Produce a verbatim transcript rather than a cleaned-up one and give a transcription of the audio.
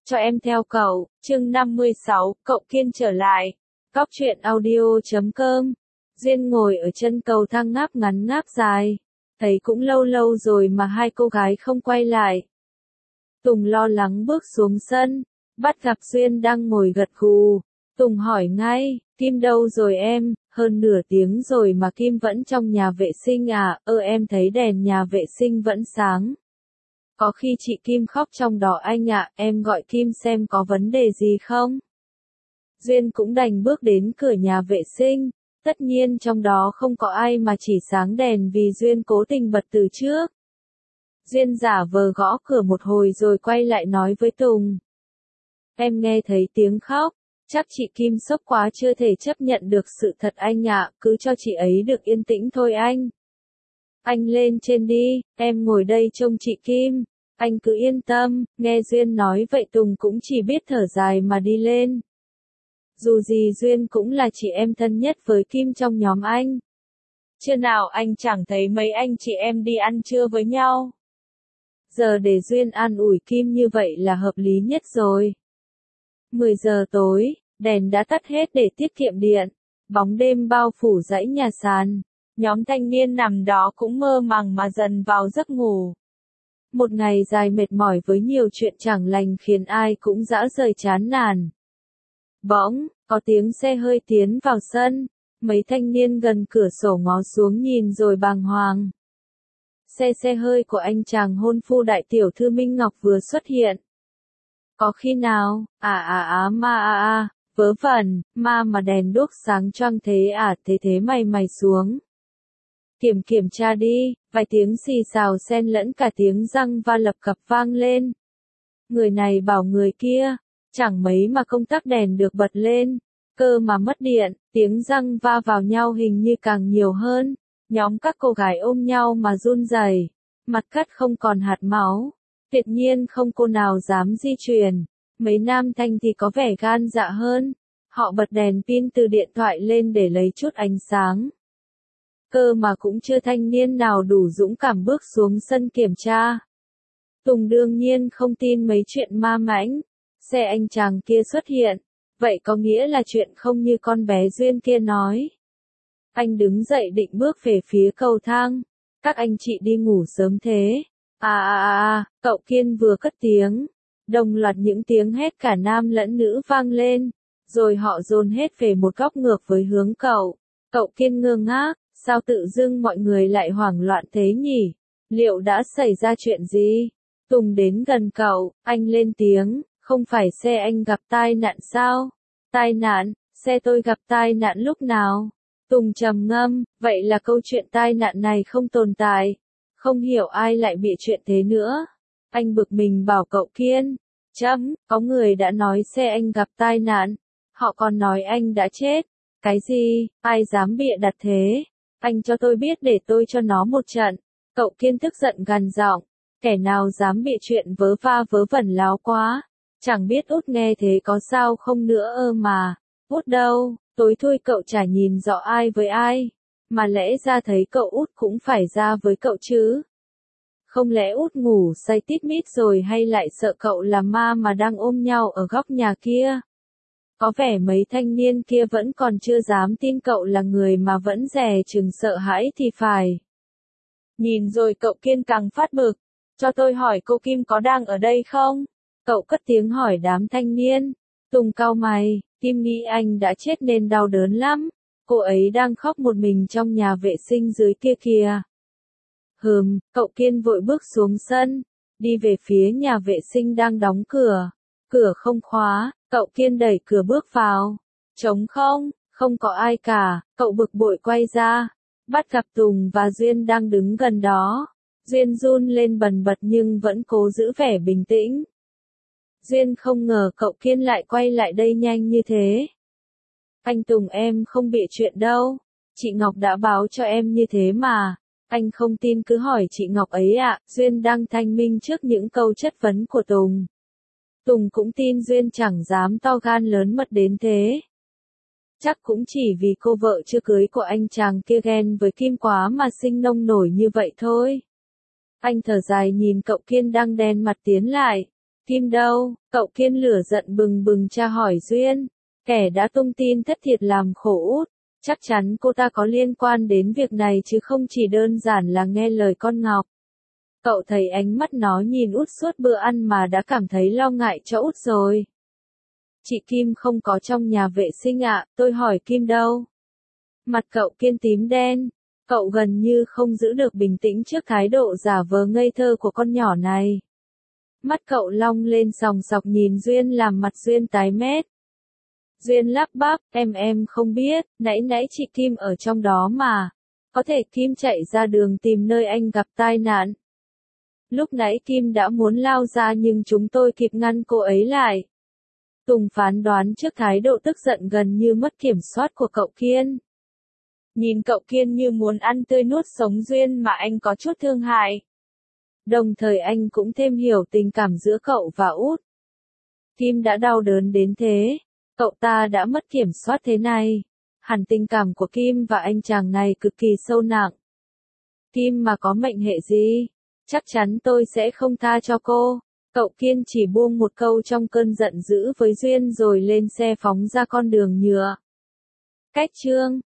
cho em theo cậu, chương năm mươi sáu, cậu Kiên trở lại. Cóc truyện audio chấm com. Duyên ngồi ở chân cầu thang ngáp ngắn ngáp dài. Thấy cũng lâu lâu rồi mà hai cô gái không quay lại. Tùng lo lắng bước xuống sân, bắt gặp Duyên đang ngồi gật gù. Tùng hỏi ngay, Kim đâu rồi em, hơn nửa tiếng rồi mà Kim vẫn trong nhà vệ sinh à, ơ em thấy đèn nhà vệ sinh vẫn sáng. Có khi chị Kim khóc trong đó anh ạ, em gọi Kim xem có vấn đề gì không. Duyên cũng đành bước đến cửa nhà vệ sinh, tất nhiên trong đó không có ai mà chỉ sáng đèn vì Duyên cố tình bật từ trước. Duyên giả vờ gõ cửa một hồi rồi quay lại nói với Tùng. Em nghe thấy tiếng khóc, chắc chị Kim sốc quá chưa thể chấp nhận được sự thật anh ạ, cứ cho chị ấy được yên tĩnh thôi anh. Anh lên trên đi, em ngồi đây trông chị Kim. Anh cứ yên tâm, nghe Duyên nói vậy Tùng cũng chỉ biết thở dài mà đi lên. Dù gì Duyên cũng là chị em thân nhất với Kim trong nhóm anh. Chưa nào anh chẳng thấy mấy anh chị em đi ăn trưa với nhau. Giờ để Duyên an ủi Kim như vậy là hợp lý nhất rồi. mười giờ tối, đèn đã tắt hết để tiết kiệm điện. Bóng đêm bao phủ dãy nhà sàn. Nhóm thanh niên nằm đó cũng mơ màng mà dần vào giấc ngủ. Một ngày dài mệt mỏi với nhiều chuyện chẳng lành khiến ai cũng dã rời chán nản. Bỗng, có tiếng xe hơi tiến vào sân. Mấy thanh niên gần cửa sổ ngó xuống nhìn rồi bàng hoàng. Xe xe hơi của anh chàng hôn phu đại tiểu thư Minh Ngọc vừa xuất hiện. Có khi nào, à à à ma à à, vớ vẩn, ma mà đèn đuốc sáng choang thế à, thế thế mày mày xuống. Kiểm kiểm tra đi, vài tiếng xì xào xen lẫn cả tiếng răng va lập cập vang lên. Người này bảo người kia, chẳng mấy mà công tắc đèn được bật lên, cơ mà mất điện, tiếng răng va vào nhau hình như càng nhiều hơn. Nhóm các cô gái ôm nhau mà run rẩy, mặt cắt không còn hạt máu. Tuyệt nhiên không cô nào dám di chuyển. Mấy nam thanh thì có vẻ gan dạ hơn. Họ bật đèn pin từ điện thoại lên để lấy chút ánh sáng. Cơ mà cũng chưa thanh niên nào đủ dũng cảm bước xuống sân kiểm tra. Tùng đương nhiên không tin mấy chuyện ma mãnh. Xe anh chàng kia xuất hiện. Vậy có nghĩa là chuyện không như con bé Duyên kia nói. Anh đứng dậy định bước về phía cầu thang. Các anh chị đi ngủ sớm thế. À à à, cậu Kiên vừa cất tiếng. Đồng loạt những tiếng hét cả nam lẫn nữ vang lên. Rồi họ dồn hết về một góc ngược với hướng cậu. Cậu Kiên ngơ ngác, sao tự dưng mọi người lại hoảng loạn thế nhỉ? Liệu đã xảy ra chuyện gì? Tùng đến gần cậu, anh lên tiếng, không phải xe anh gặp tai nạn sao? Tai nạn, xe tôi gặp tai nạn lúc nào? Tùng trầm ngâm, vậy là câu chuyện tai nạn này không tồn tại. Không hiểu ai lại bị chuyện thế nữa. Anh bực mình bảo cậu Kiên. Chấm, có người đã nói xe anh gặp tai nạn. Họ còn nói anh đã chết. Cái gì, ai dám bịa đặt thế? Anh cho tôi biết để tôi cho nó một trận. Cậu Kiên tức giận gằn giọng. Kẻ nào dám bịa chuyện vớ va vớ vẩn láo quá. Chẳng biết Út nghe thế có sao không nữa ơ mà. Út đâu, tối thui cậu chả nhìn rõ ai với ai. Mà lẽ ra thấy cậu Út cũng phải ra với cậu chứ. Không lẽ Út ngủ say tít mít rồi hay lại sợ cậu là ma mà đang ôm nhau ở góc nhà kia? Có vẻ mấy thanh niên kia vẫn còn chưa dám tin cậu là người mà vẫn dè chừng sợ hãi thì phải. Nhìn rồi cậu Kiên càng phát bực. Cho tôi hỏi cô Kim có đang ở đây không? Cậu cất tiếng hỏi đám thanh niên. Tùng cau mày, Kim nghĩ anh đã chết nên đau đớn lắm. Cô ấy đang khóc một mình trong nhà vệ sinh dưới kia kìa. Hừm, cậu Kiên vội bước xuống sân, đi về phía nhà vệ sinh đang đóng cửa. Cửa không khóa, cậu Kiên đẩy cửa bước vào. Trống không, không có ai cả, cậu bực bội quay ra. Bắt gặp Tùng và Duyên đang đứng gần đó. Duyên run lên bần bật nhưng vẫn cố giữ vẻ bình tĩnh. Duyên không ngờ cậu Kiên lại quay lại đây nhanh như thế. Anh Tùng em không bị chuyện đâu. Chị Ngọc đã báo cho em như thế mà. Anh không tin cứ hỏi chị Ngọc ấy ạ. Duyên đang thanh minh trước những câu chất vấn của Tùng. Tùng cũng tin Duyên chẳng dám to gan lớn mật đến thế. Chắc cũng chỉ vì cô vợ chưa cưới của anh chàng kia ghen với Kim quá mà sinh nông nổi như vậy thôi. Anh thở dài nhìn cậu Kiên đang đen mặt tiến lại. Kim đâu? Cậu Kiên lửa giận bừng bừng tra hỏi Duyên. Kẻ đã tung tin thất thiệt làm khổ Út. Chắc chắn cô ta có liên quan đến việc này chứ không chỉ đơn giản là nghe lời con Ngọc. Cậu thấy ánh mắt nó nhìn Út suốt bữa ăn mà đã cảm thấy lo ngại cho Út rồi. Chị Kim không có trong nhà vệ sinh ạ, tôi hỏi Kim đâu? Mặt cậu Kiên tím đen. Cậu gần như không giữ được bình tĩnh trước thái độ giả vờ ngây thơ của con nhỏ này. Mắt cậu long lên sòng sọc nhìn Duyên làm mặt Duyên tái mét. Duyên lắp bắp, em em không biết, nãy nãy chị Kim ở trong đó mà. Có thể Kim chạy ra đường tìm nơi anh gặp tai nạn. Lúc nãy Kim đã muốn lao ra nhưng chúng tôi kịp ngăn cô ấy lại. Tùng phán đoán trước thái độ tức giận gần như mất kiểm soát của cậu Kiên. Nhìn cậu Kiên như muốn ăn tươi nuốt sống Duyên mà anh có chút thương hại. Đồng thời anh cũng thêm hiểu tình cảm giữa cậu và Út. Kim đã đau đớn đến thế. Cậu ta đã mất kiểm soát thế này. Hẳn tình cảm của Kim và anh chàng này cực kỳ sâu nặng. Kim mà có mệnh hệ gì? Chắc chắn tôi sẽ không tha cho cô. Cậu Kiên chỉ buông một câu trong cơn giận dữ với Duyên rồi lên xe phóng ra con đường nhựa. Cách chương